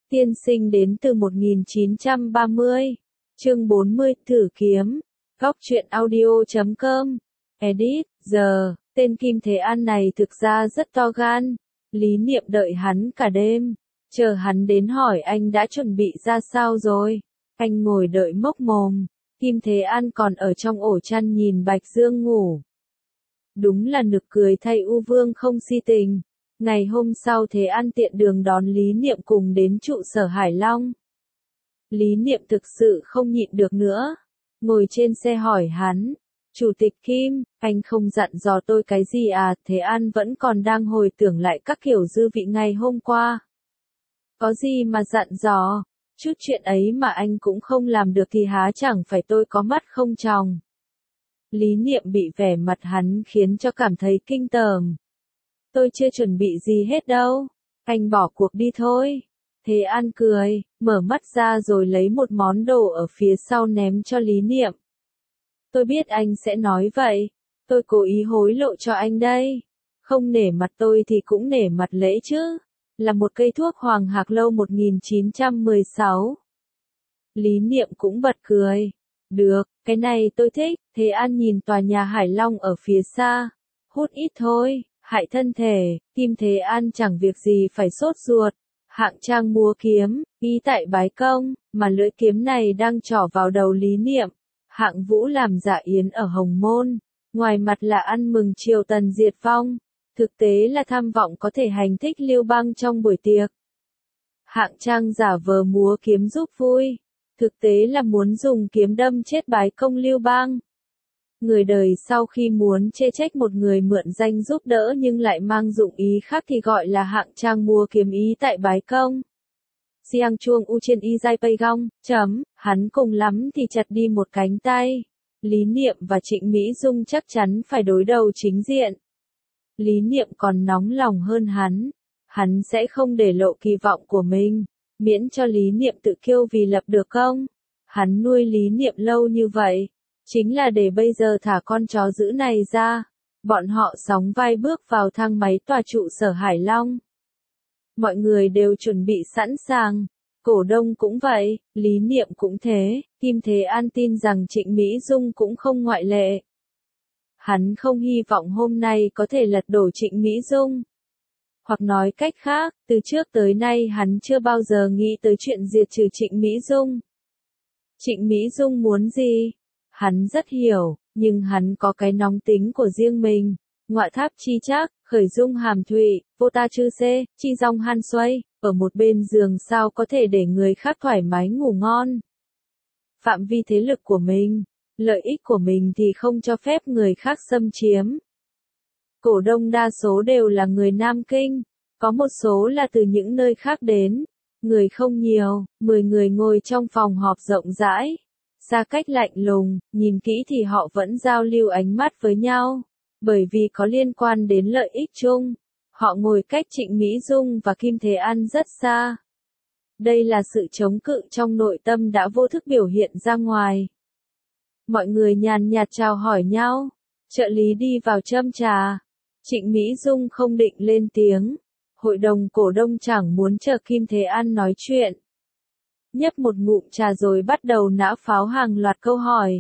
Tiên sinh đến từ 1930. Chương 40, thử kiếm. Góc truyện audio.com. Edit, giờ, tên Kim Thế An này thực ra rất to gan. Lý Niệm đợi hắn cả đêm. Chờ hắn đến hỏi anh đã chuẩn bị ra sao rồi. Anh ngồi đợi mốc mồm. Kim Thế An còn ở trong ổ chăn nhìn Bạch Dương ngủ. Đúng là nực cười thay U Vương không si tình. Ngày hôm sau Thế An tiện đường đón Lý Niệm cùng đến trụ sở Hải Long. Lý Niệm thực sự không nhịn được nữa. Ngồi trên xe hỏi hắn. Chủ tịch Kim, anh không dặn dò tôi cái gì à? Thế An vẫn còn đang hồi tưởng lại các kiểu dư vị ngày hôm qua. Có gì mà dặn dò? Chút chuyện ấy mà anh cũng không làm được thì há chẳng phải tôi có mắt không tròng. Lý Niệm bị vẻ mặt hắn khiến cho cảm thấy kinh tởm. Tôi chưa chuẩn bị gì hết đâu. Anh bỏ cuộc đi thôi. Thế An cười, mở mắt ra rồi lấy một món đồ ở phía sau ném cho Lý Niệm. Tôi biết anh sẽ nói vậy. Tôi cố ý hối lộ cho anh đây. Không nể mặt tôi thì cũng nể mặt lễ chứ. Là một cây thuốc Hoàng Hạc Lâu 1916. Lý Niệm cũng bật cười. Được, cái này tôi thích. Thế An nhìn tòa nhà Hải Long ở phía xa. Hút ít thôi, hại thân thể. Kim Thế An chẳng việc gì phải sốt ruột. Hạng Trang mua kiếm, ý tại bái công, mà lưỡi kiếm này đang trỏ vào đầu Lý Niệm. Hạng Vũ làm dạ yến ở Hồng Môn. Ngoài mặt là ăn mừng triều tần diệt vong. Thực tế là tham vọng có thể hành thích Lưu Bang trong buổi tiệc. Hạng Trang giả vờ múa kiếm giúp vui. Thực tế là muốn dùng kiếm đâm chết bái công Lưu Bang. Người đời sau khi muốn chê trách một người mượn danh giúp đỡ nhưng lại mang dụng ý khác thì gọi là hạng trang mua kiếm ý tại bái công. Siang chuông u trên y giai pây gong, hắn cùng lắm thì chặt đi một cánh tay. Lý Niệm và Trịnh Mỹ Dung chắc chắn phải đối đầu chính diện. Lý Niệm còn nóng lòng hơn hắn sẽ không để lộ kỳ vọng của mình, miễn cho Lý Niệm tự kiêu vì lập được công. Hắn nuôi Lý Niệm lâu như vậy. Chính là để bây giờ thả con chó dữ này ra. Bọn họ sóng vai bước vào thang máy tòa trụ sở Hải Long. Mọi người đều chuẩn bị sẵn sàng. Cổ đông cũng vậy, Lý Niệm cũng thế, Kim Thế An tin rằng Trịnh Mỹ Dung cũng không ngoại lệ. Hắn không hy vọng hôm nay có thể lật đổ Trịnh Mỹ Dung. Hoặc nói cách khác, từ trước tới nay hắn chưa bao giờ nghĩ tới chuyện diệt trừ Trịnh Mỹ Dung. Trịnh Mỹ Dung muốn gì? Hắn rất hiểu, nhưng hắn có cái nóng tính của riêng mình. Ngọa tháp chi trác, khởi dung hàm thụy, vô ta chư xê, chi dòng han xoay, ở một bên giường sao có thể để người khác thoải mái ngủ ngon. Phạm vi thế lực của mình, lợi ích của mình thì không cho phép người khác xâm chiếm. Cổ đông đa số đều là người Nam Kinh, có một số là từ những nơi khác đến. Người không nhiều, 10 người ngồi trong phòng họp rộng rãi. Xa cách lạnh lùng, nhìn kỹ thì họ vẫn giao lưu ánh mắt với nhau. Bởi vì có liên quan đến lợi ích chung. Họ ngồi cách Trịnh Mỹ Dung và Kim Thế An rất xa. Đây là sự chống cự trong nội tâm đã vô thức biểu hiện ra ngoài. Mọi người nhàn nhạt chào hỏi nhau. Trợ lý đi vào châm trà. Trịnh Mỹ Dung không định lên tiếng. Hội đồng cổ đông chẳng muốn chờ Kim Thế An nói chuyện. Nhấp một ngụm trà rồi bắt đầu nã pháo hàng loạt câu hỏi.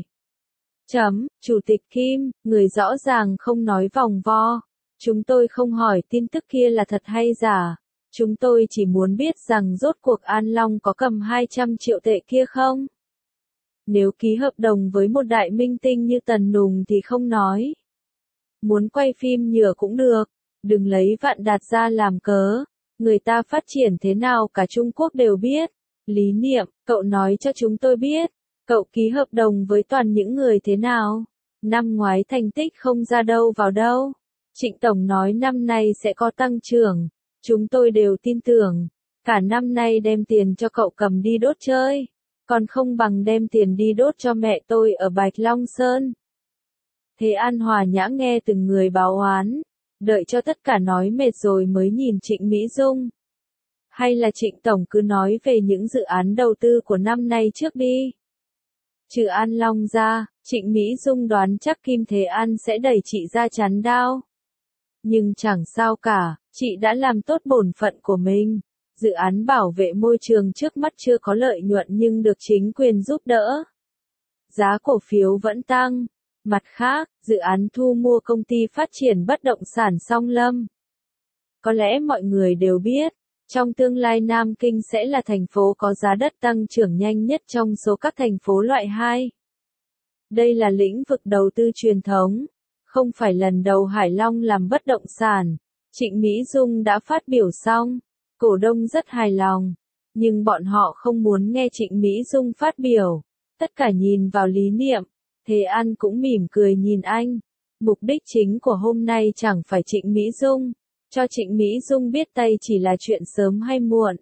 Chủ tịch Kim, người rõ ràng không nói vòng vo. Chúng tôi không hỏi tin tức kia là thật hay giả. Chúng tôi chỉ muốn biết rằng rốt cuộc An Long có cầm 200 triệu tệ kia không? Nếu ký hợp đồng với một đại minh tinh như Tần Nùng thì không nói. Muốn quay phim nhựa cũng được. Đừng lấy Vạn Đạt ra làm cớ. Người ta phát triển thế nào cả Trung Quốc đều biết. Lý Niệm, cậu nói cho chúng tôi biết. Cậu ký hợp đồng với toàn những người thế nào? Năm ngoái thành tích không ra đâu vào đâu. Trịnh Tổng nói năm nay sẽ có tăng trưởng. Chúng tôi đều tin tưởng. Cả năm nay đem tiền cho cậu cầm đi đốt chơi. Còn không bằng đem tiền đi đốt cho mẹ tôi ở Bạch Long Sơn. Thế An hòa nhã nghe từng người báo oán. Đợi cho tất cả nói mệt rồi mới nhìn Trịnh Mỹ Dung. Hay là Trịnh Tổng cứ nói về những dự án đầu tư của năm nay trước đi. Trừ An Long ra, Trịnh Mỹ Dung đoán chắc Kim Thế An sẽ đẩy chị ra chắn đao. Nhưng chẳng sao cả, chị đã làm tốt bổn phận của mình. Dự án bảo vệ môi trường trước mắt chưa có lợi nhuận nhưng được chính quyền giúp đỡ. Giá cổ phiếu vẫn tăng. Mặt khác, dự án thu mua công ty phát triển bất động sản Song Lâm. Có lẽ mọi người đều biết, trong tương lai Nam Kinh sẽ là thành phố có giá đất tăng trưởng nhanh nhất trong số các thành phố loại 2. Đây là lĩnh vực đầu tư truyền thống. Không phải lần đầu Hải Long làm bất động sản. Trịnh Mỹ Dung đã phát biểu xong. Cổ đông rất hài lòng. Nhưng bọn họ không muốn nghe Trịnh Mỹ Dung phát biểu. Tất cả nhìn vào Lý Niệm. Thế An cũng mỉm cười nhìn anh. Mục đích chính của hôm nay chẳng phải Trịnh Mỹ Dung. Cho Trịnh Mỹ Dung biết tay chỉ là chuyện sớm hay muộn.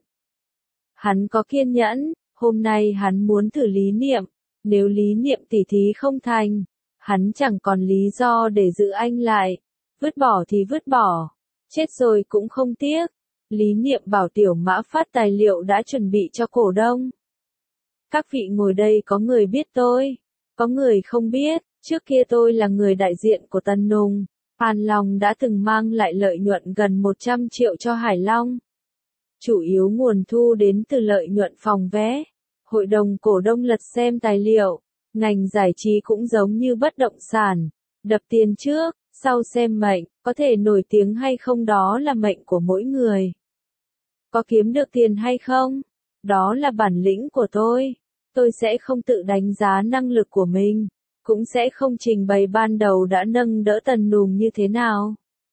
Hắn có kiên nhẫn. Hôm nay hắn muốn thử Lý Niệm. Nếu Lý Niệm tỉ thí không thành, hắn chẳng còn lý do để giữ anh lại. Vứt bỏ thì vứt bỏ. Chết rồi cũng không tiếc. Lý Niệm bảo Tiểu Mã phát tài liệu đã chuẩn bị cho cổ đông. Các vị ngồi đây có người biết tôi, có người không biết. Trước kia tôi là người đại diện của Tân Nùng. Phan Long đã từng mang lại lợi nhuận gần 100 triệu cho Hải Long. Chủ yếu nguồn thu đến từ lợi nhuận phòng vé. Hội đồng cổ đông lật xem tài liệu. Ngành giải trí cũng giống như bất động sản. Đập tiền trước, sau xem mệnh, có thể nổi tiếng hay không đó là mệnh của mỗi người. Có kiếm được tiền hay không? Đó là bản lĩnh của tôi. Tôi sẽ không tự đánh giá năng lực của mình. Cũng sẽ không trình bày ban đầu đã nâng đỡ Tần Nùng như thế nào.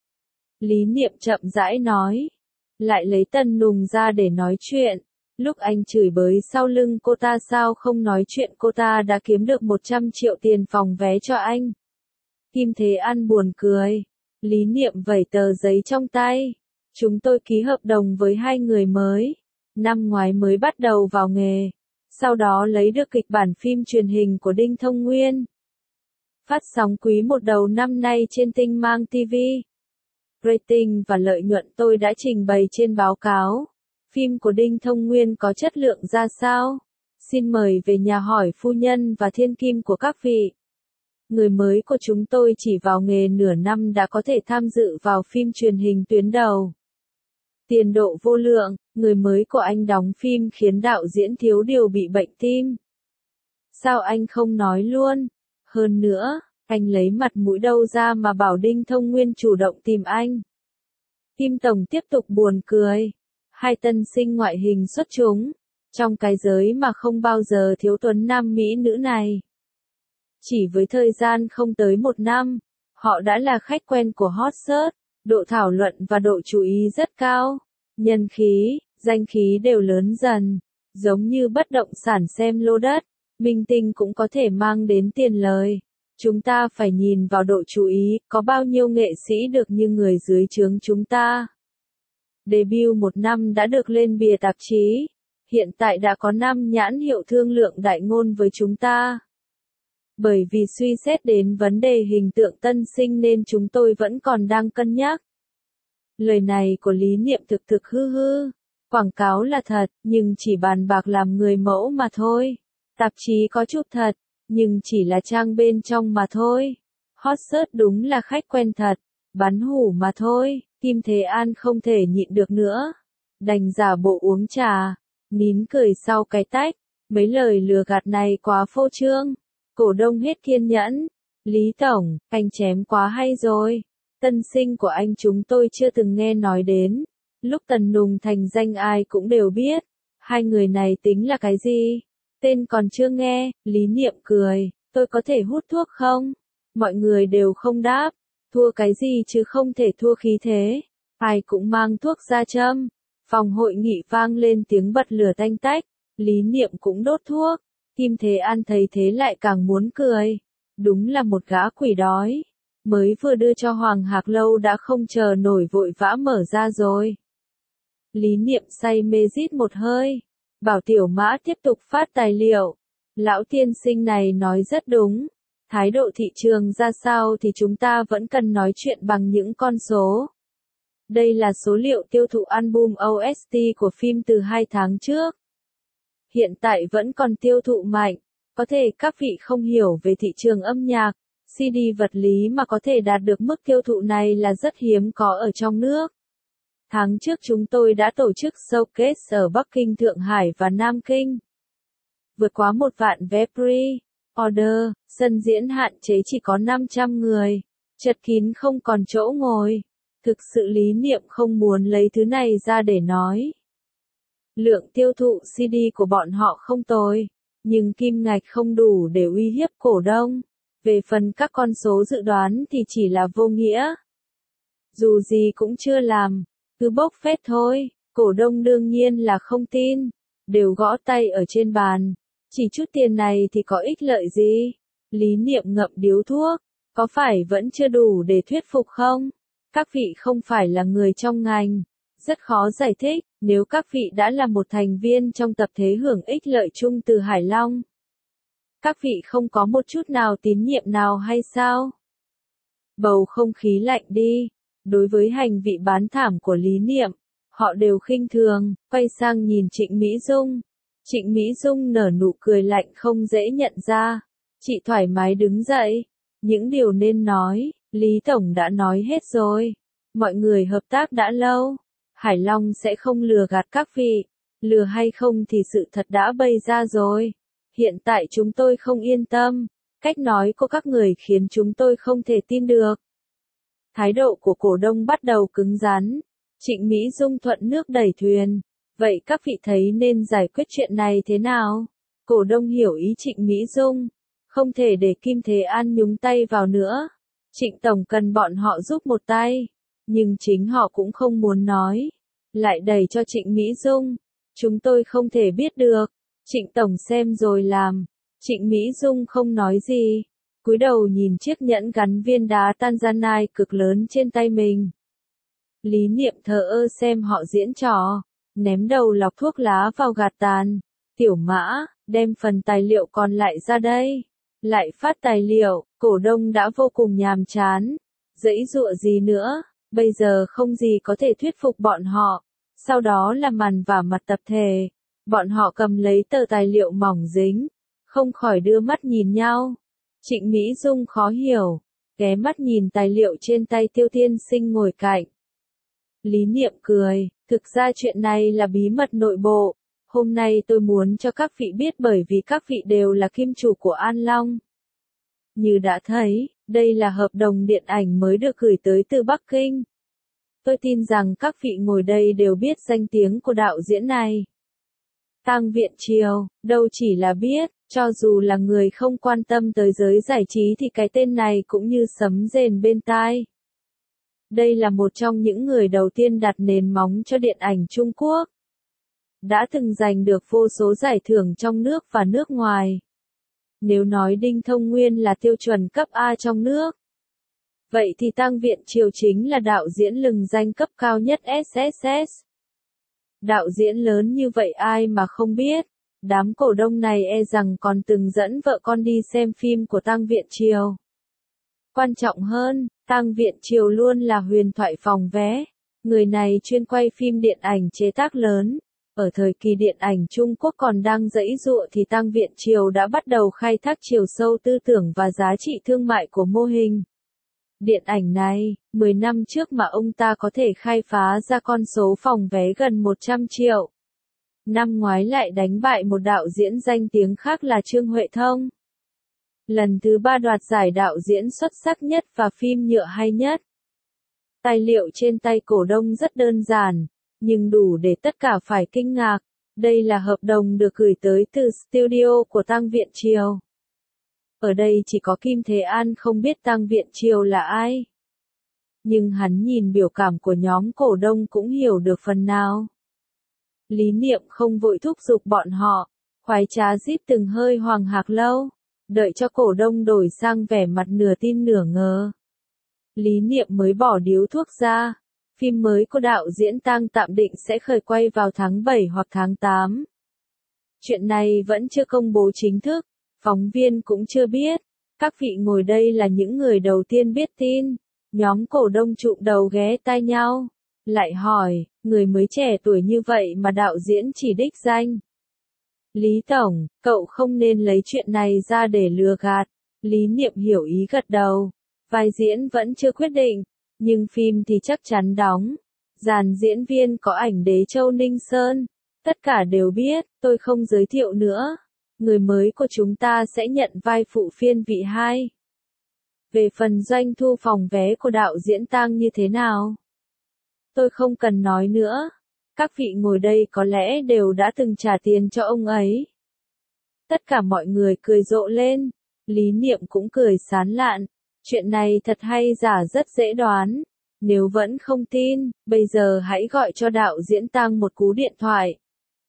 Lý Niệm chậm rãi nói. Lại lấy Tần Nùng ra để nói chuyện. Lúc anh chửi bới sau lưng cô ta sao không nói chuyện cô ta đã kiếm được 100 triệu tiền phòng vé cho anh. Kim Thế An buồn cười. Lý Niệm vẩy tờ giấy trong tay. Chúng tôi ký hợp đồng với 2 người mới. Năm ngoái mới bắt đầu vào nghề. Sau đó lấy được kịch bản phim truyền hình của Đinh Thông Nguyên. Phát sóng quý 1 đầu năm nay trên Tinh Mang TV. Rating và lợi nhuận tôi đã trình bày trên báo cáo. Phim của Đinh Thông Nguyên có chất lượng ra sao? Xin mời về nhà hỏi phu nhân và thiên kim của các vị. Người mới của chúng tôi chỉ vào nghề nửa năm đã có thể tham dự vào phim truyền hình tuyến đầu. Tiền độ vô lượng, người mới của anh đóng phim khiến đạo diễn thiếu điều bị bệnh tim. Sao anh không nói luôn? Hơn nữa, anh lấy mặt mũi đâu ra mà bảo Đinh Thông Nguyên chủ động tìm anh? Kim Tổng tiếp tục buồn cười. 2 tân sinh ngoại hình xuất chúng. Trong cái giới mà không bao giờ thiếu tuấn nam mỹ nữ này. Chỉ với thời gian không tới 1 năm, họ đã là khách quen của hot search. Độ thảo luận và độ chú ý rất cao. Nhân khí, danh khí đều lớn dần. Giống như bất động sản xem lô đất, minh tinh cũng có thể mang đến tiền lời. Chúng ta phải nhìn vào độ chú ý, có bao nhiêu nghệ sĩ được như người dưới trướng chúng ta. Debut 1 năm đã được lên bìa tạp chí. Hiện tại đã có 5 nhãn hiệu thương lượng đại ngôn với chúng ta. Bởi vì suy xét đến vấn đề hình tượng tân sinh nên chúng tôi vẫn còn đang cân nhắc. Lời này của Lý Niệm thực hư hư. Quảng cáo là thật, nhưng chỉ bàn bạc làm người mẫu mà thôi. Tạp chí có chút thật, nhưng chỉ là trang bên trong mà thôi. Hot search đúng là khách quen thật, bắn hủ mà thôi. Kim Thế An không thể nhịn được nữa. Đành giả bộ uống trà, nín cười sau cái tách. Mấy lời lừa gạt này quá phô trương. Cổ đông hết kiên nhẫn. Lý Tổng, anh chém quá hay rồi. Tân sinh của anh chúng tôi chưa từng nghe nói đến. Lúc Tần Nùng thành danh ai cũng đều biết. 2 người này tính là cái gì? Tên còn chưa nghe. Lý Niệm cười. Tôi có thể hút thuốc không? Mọi người đều không đáp. Thua cái gì chứ không thể thua khí thế. Ai cũng mang thuốc ra châm. Phòng hội nghị vang lên tiếng bật lửa tanh tách. Lý Niệm cũng đốt thuốc. Kim Thế An thấy thế lại càng muốn cười. Đúng là một gã quỷ đói. Mới vừa đưa cho Hoàng Hạc Lâu đã không chờ nổi vội vã mở ra rồi. Lý Niệm say mê rít một hơi. Bảo Tiểu Mã tiếp tục phát tài liệu. Lão tiên sinh này nói rất đúng. Thái độ thị trường ra sao thì chúng ta vẫn cần nói chuyện bằng những con số. Đây là số liệu tiêu thụ album OST của phim từ 2 tháng trước. Hiện tại vẫn còn tiêu thụ mạnh. Có thể các vị không hiểu về thị trường âm nhạc, CD vật lý mà có thể đạt được mức tiêu thụ này là rất hiếm có ở trong nước. Tháng trước chúng tôi đã tổ chức showcase ở Bắc Kinh, Thượng Hải và Nam Kinh. Vượt quá 1 vạn vé pre-order, sân diễn hạn chế chỉ có 500 người, chật kín không còn chỗ ngồi. Thực sự Lý Niệm không muốn lấy thứ này ra để nói. Lượng tiêu thụ CD của bọn họ không tồi, nhưng kim ngạch không đủ để uy hiếp cổ đông. Về phần các con số dự đoán thì chỉ là vô nghĩa. Dù gì cũng chưa làm, cứ bốc phét thôi, cổ đông đương nhiên là không tin, đều gõ tay ở trên bàn. Chỉ chút tiền này thì có ích lợi gì? Lý Niệm ngậm điếu thuốc, có phải vẫn chưa đủ để thuyết phục không? Các vị không phải là người trong ngành, rất khó giải thích, nếu các vị đã là một thành viên trong tập thể hưởng ích lợi chung từ Hải Long. Các vị không có một chút nào tín nhiệm nào hay sao? Bầu không khí lạnh đi, đối với hành vi bán thảm của Lý Niệm, họ đều khinh thường, quay sang nhìn Trịnh Mỹ Dung. Trịnh Mỹ Dung nở nụ cười lạnh không dễ nhận ra. Chị thoải mái đứng dậy. Những điều nên nói, Lý Tổng đã nói hết rồi. Mọi người hợp tác đã lâu. Hải Long sẽ không lừa gạt các vị. Lừa hay không thì sự thật đã bày ra rồi. Hiện tại chúng tôi không yên tâm. Cách nói của các người khiến chúng tôi không thể tin được. Thái độ của cổ đông bắt đầu cứng rắn. Trịnh Mỹ Dung thuận nước đẩy thuyền. Vậy các vị thấy nên giải quyết chuyện này thế nào? Cổ đông hiểu ý Trịnh Mỹ Dung. Không thể để Kim Thế An nhúng tay vào nữa. Trịnh Tổng cần bọn họ giúp một tay. Nhưng chính họ cũng không muốn nói. Lại đẩy cho Trịnh Mỹ Dung. Chúng tôi không thể biết được. Trịnh Tổng xem rồi làm. Trịnh Mỹ Dung không nói gì. Cúi đầu nhìn chiếc nhẫn gắn viên đá Tanzanite cực lớn trên tay mình. Lý Niệm thờ ơ xem họ diễn trò. Ném đầu lọc thuốc lá vào gạt tàn. Tiểu Mã, đem phần tài liệu còn lại ra đây. Lại phát tài liệu, cổ đông đã vô cùng nhàm chán. Giãy giụa gì nữa, bây giờ không gì có thể thuyết phục bọn họ. Sau đó là màn vả mặt tập thể. Bọn họ cầm lấy tờ tài liệu mỏng dính. Không khỏi đưa mắt nhìn nhau. Trịnh Mỹ Dung khó hiểu. Ghé mắt nhìn tài liệu trên tay Tiêu Tiên Sinh ngồi cạnh. Lý Niệm cười, thực ra chuyện này là bí mật nội bộ. Hôm nay tôi muốn cho các vị biết bởi vì các vị đều là kim chủ của An Long. Như đã thấy, đây là hợp đồng điện ảnh mới được gửi tới từ Bắc Kinh. Tôi tin rằng các vị ngồi đây đều biết danh tiếng của đạo diễn này. Tang Viện Triều, đâu chỉ là biết, cho dù là người không quan tâm tới giới giải trí thì cái tên này cũng như sấm rền bên tai. Đây là một trong những người đầu tiên đặt nền móng cho điện ảnh Trung Quốc. Đã từng giành được vô số giải thưởng trong nước và nước ngoài. Nếu nói Đinh Thông Nguyên là tiêu chuẩn cấp A trong nước, vậy thì Tang Viện Triều chính là đạo diễn lừng danh cấp cao nhất SSS. Đạo diễn lớn như vậy ai mà không biết, đám cổ đông này e rằng còn từng dẫn vợ con đi xem phim của Tang Viện Triều. Quan trọng hơn, Tang Viện Triều luôn là huyền thoại phòng vé. Người này chuyên quay phim điện ảnh chế tác lớn. Ở thời kỳ điện ảnh Trung Quốc còn đang giãy giụa thì Tang Viện Triều đã bắt đầu khai thác chiều sâu tư tưởng và giá trị thương mại của mô hình điện ảnh này. 10 năm trước mà ông ta có thể khai phá ra con số phòng vé gần 100 triệu. Năm ngoái lại đánh bại một đạo diễn danh tiếng khác là Trương Huệ Thông. Lần thứ 3 đoạt giải đạo diễn xuất sắc nhất và phim nhựa hay nhất. Tài liệu trên tay cổ đông rất đơn giản, nhưng đủ để tất cả phải kinh ngạc. Đây là hợp đồng được gửi tới từ studio của Tang Viện Triều. Ở đây chỉ có Kim Thế An không biết Tang Viện Triều là ai. Nhưng hắn nhìn biểu cảm của nhóm cổ đông cũng hiểu được phần nào. Lý Niệm không vội thúc giục bọn họ, khoái trá rít từng hơi hoàng hạc lâu, đợi cho cổ đông đổi sang vẻ mặt nửa tin nửa ngờ. Lý Niệm mới bỏ điếu thuốc ra. Phim mới của đạo diễn Tang tạm định sẽ khởi quay vào tháng 7 hoặc tháng 8. Chuyện này vẫn chưa công bố chính thức, phóng viên cũng chưa biết. Các vị ngồi đây là những người đầu tiên biết tin. Nhóm cổ đông trụm đầu ghé tai nhau. Lại hỏi, người mới trẻ tuổi như vậy mà đạo diễn chỉ đích danh. Lý Tổng, cậu không nên lấy chuyện này ra để lừa gạt. Lý Niệm hiểu ý gật đầu. Vai diễn vẫn chưa quyết định. Nhưng phim thì chắc chắn đóng. Dàn diễn viên có ảnh Đế Châu Ninh Sơn. Tất cả đều biết, tôi không giới thiệu nữa. Người mới của chúng ta sẽ nhận vai phụ phiên vị 2. Về phần doanh thu phòng vé của đạo diễn Tang như thế nào? Tôi không cần nói nữa. Các vị ngồi đây có lẽ đều đã từng trả tiền cho ông ấy. Tất cả mọi người cười rộ lên. Lý Niệm cũng cười sán lạn. Chuyện này thật hay giả rất dễ đoán. Nếu vẫn không tin, bây giờ hãy gọi cho đạo diễn Tang một cú điện thoại.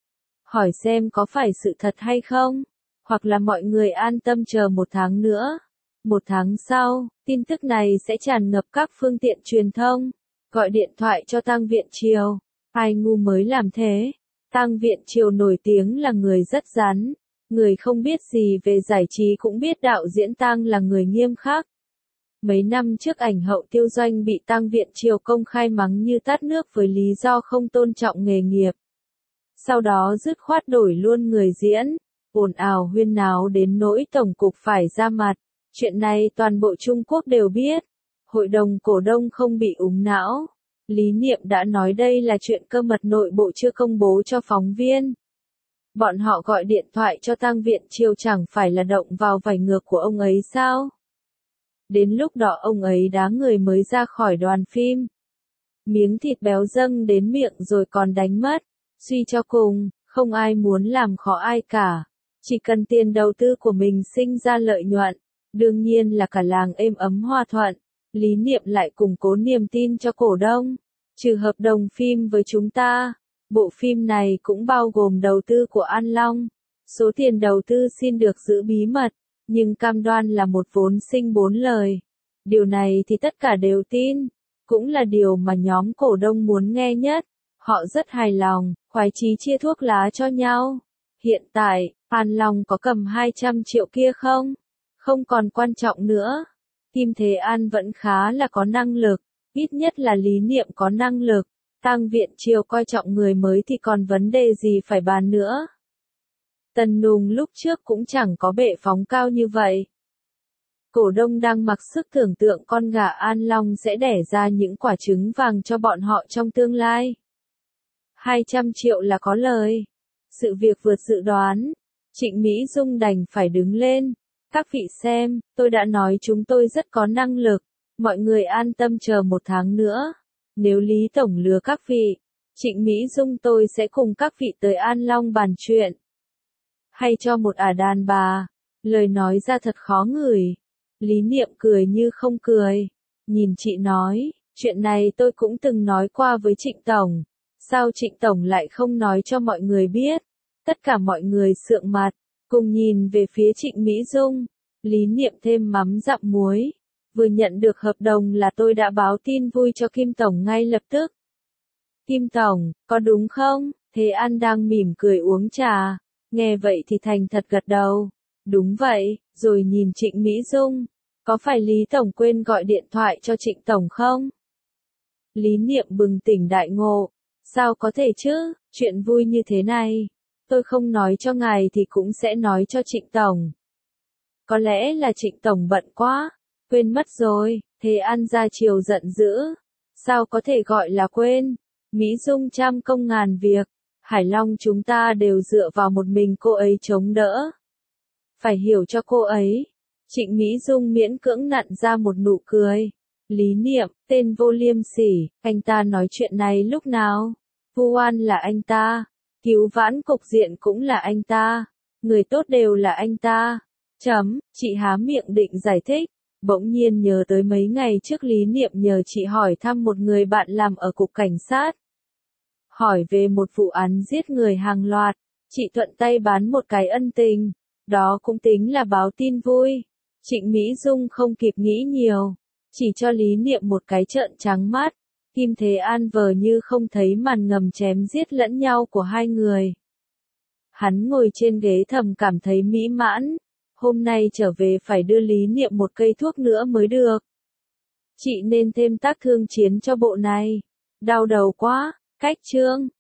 Hỏi xem có phải sự thật hay không, hoặc là mọi người an tâm chờ 1 tháng nữa. 1 tháng sau, tin tức này sẽ tràn ngập các phương tiện truyền thông. Gọi điện thoại cho Tang Viện Triều. Ai ngu mới làm thế. Tang Viện Triều nổi tiếng là người rất rắn. Người không biết gì về giải trí cũng biết đạo diễn Tang là người nghiêm khắc. Mấy năm trước ảnh hậu Tiêu Doanh bị Tang Viện Triều công khai mắng như tát nước với lý do không tôn trọng nghề nghiệp. Sau đó dứt khoát đổi luôn người diễn, ồn ào huyên náo đến nỗi tổng cục phải ra mặt. Chuyện này toàn bộ Trung Quốc đều biết. Hội đồng cổ đông không bị úng não. Lý Niệm đã nói đây là chuyện cơ mật nội bộ chưa công bố cho phóng viên. Bọn họ gọi điện thoại cho Tang Viện Triều chẳng phải là động vào vảy ngược của ông ấy sao? Đến lúc đó ông ấy đá người mới ra khỏi đoàn phim. Miếng thịt béo dâng đến miệng rồi còn đánh mất. Suy cho cùng, không ai muốn làm khó ai cả. Chỉ cần tiền đầu tư của mình sinh ra lợi nhuận, đương nhiên là cả làng êm ấm hòa thuận. Lý Niệm lại củng cố niềm tin cho cổ đông. Trừ hợp đồng phim với chúng ta, bộ phim này cũng bao gồm đầu tư của An Long. Số tiền đầu tư xin được giữ bí mật, nhưng cam đoan là một vốn sinh 4 lời. Điều này thì tất cả đều tin, cũng là điều mà nhóm cổ đông muốn nghe nhất. Họ rất hài lòng, khoái chí chia thuốc lá cho nhau. Hiện tại, An Long có cầm 200 triệu kia không? Không còn quan trọng nữa. Kim Thế An vẫn khá là có năng lực, ít nhất là Lý Niệm có năng lực. Tang Viện Triều coi trọng người mới thì còn vấn đề gì phải bàn nữa. Tần Nùng lúc trước cũng chẳng có bệ phóng cao như vậy. Cổ đông đang mặc sức tưởng tượng con gà An Long sẽ đẻ ra những quả trứng vàng cho bọn họ trong tương lai. 200 triệu là có lời. Sự việc vượt dự đoán. Trịnh Mỹ Dung đành phải đứng lên. Các vị xem, tôi đã nói chúng tôi rất có năng lực. Mọi người an tâm chờ 1 tháng nữa. Nếu Lý Tổng lừa các vị, Trịnh Mỹ Dung tôi sẽ cùng các vị tới An Long bàn chuyện. Hay cho một đàn bà. Lời nói ra thật khó ngửi. Lý Niệm cười như không cười. Nhìn chị nói, chuyện này tôi cũng từng nói qua với Trịnh Tổng. Sao Trịnh Tổng lại không nói cho mọi người biết? Tất cả mọi người sượng mặt, cùng nhìn về phía Trịnh Mỹ Dung. Lý Niệm thêm mắm dặm muối. Vừa nhận được hợp đồng là tôi đã báo tin vui cho Kim Tổng ngay lập tức. Kim Tổng, có đúng không? Thế An đang mỉm cười uống trà. Nghe vậy thì thành thật gật đầu. Đúng vậy, rồi nhìn Trịnh Mỹ Dung. Có phải Lý Tổng quên gọi điện thoại cho Trịnh Tổng không? Lý Niệm bừng tỉnh đại ngộ. Sao có thể chứ, chuyện vui như thế này. Tôi không nói cho ngài thì cũng sẽ nói cho Trịnh Tổng. Có lẽ là Trịnh Tổng bận quá, quên mất rồi. Thế An ra chiều giận dữ. Sao có thể gọi là quên? Mỹ Dung trăm công ngàn việc. Hải Long chúng ta đều dựa vào một mình cô ấy chống đỡ. Phải hiểu cho cô ấy. Trịnh Mỹ Dung miễn cưỡng nặn ra một nụ cười. Lý Niệm, tên vô liêm sỉ, anh ta nói chuyện này lúc nào? Vu oan là anh ta. Cứu vãn cục diện cũng là anh ta. Người tốt đều là anh ta. Chị há miệng định giải thích. Bỗng nhiên nhớ tới mấy ngày trước Lý Niệm nhờ chị hỏi thăm một người bạn làm ở cục cảnh sát. Hỏi về một vụ án giết người hàng loạt. Chị thuận tay bán một cái ân tình. Đó cũng tính là báo tin vui. Trịnh Mỹ Dung không kịp nghĩ nhiều. Chỉ cho Lý Niệm một cái trợn trắng mắt. Kim Thế An vờ như không thấy màn ngầm chém giết lẫn nhau của hai người. Hắn ngồi trên ghế thầm cảm thấy mỹ mãn. Hôm nay trở về phải đưa Lý Niệm một cây thuốc nữa mới được. Chị nên thêm tác thương chiến cho bộ này. Đau đầu quá. Cách chương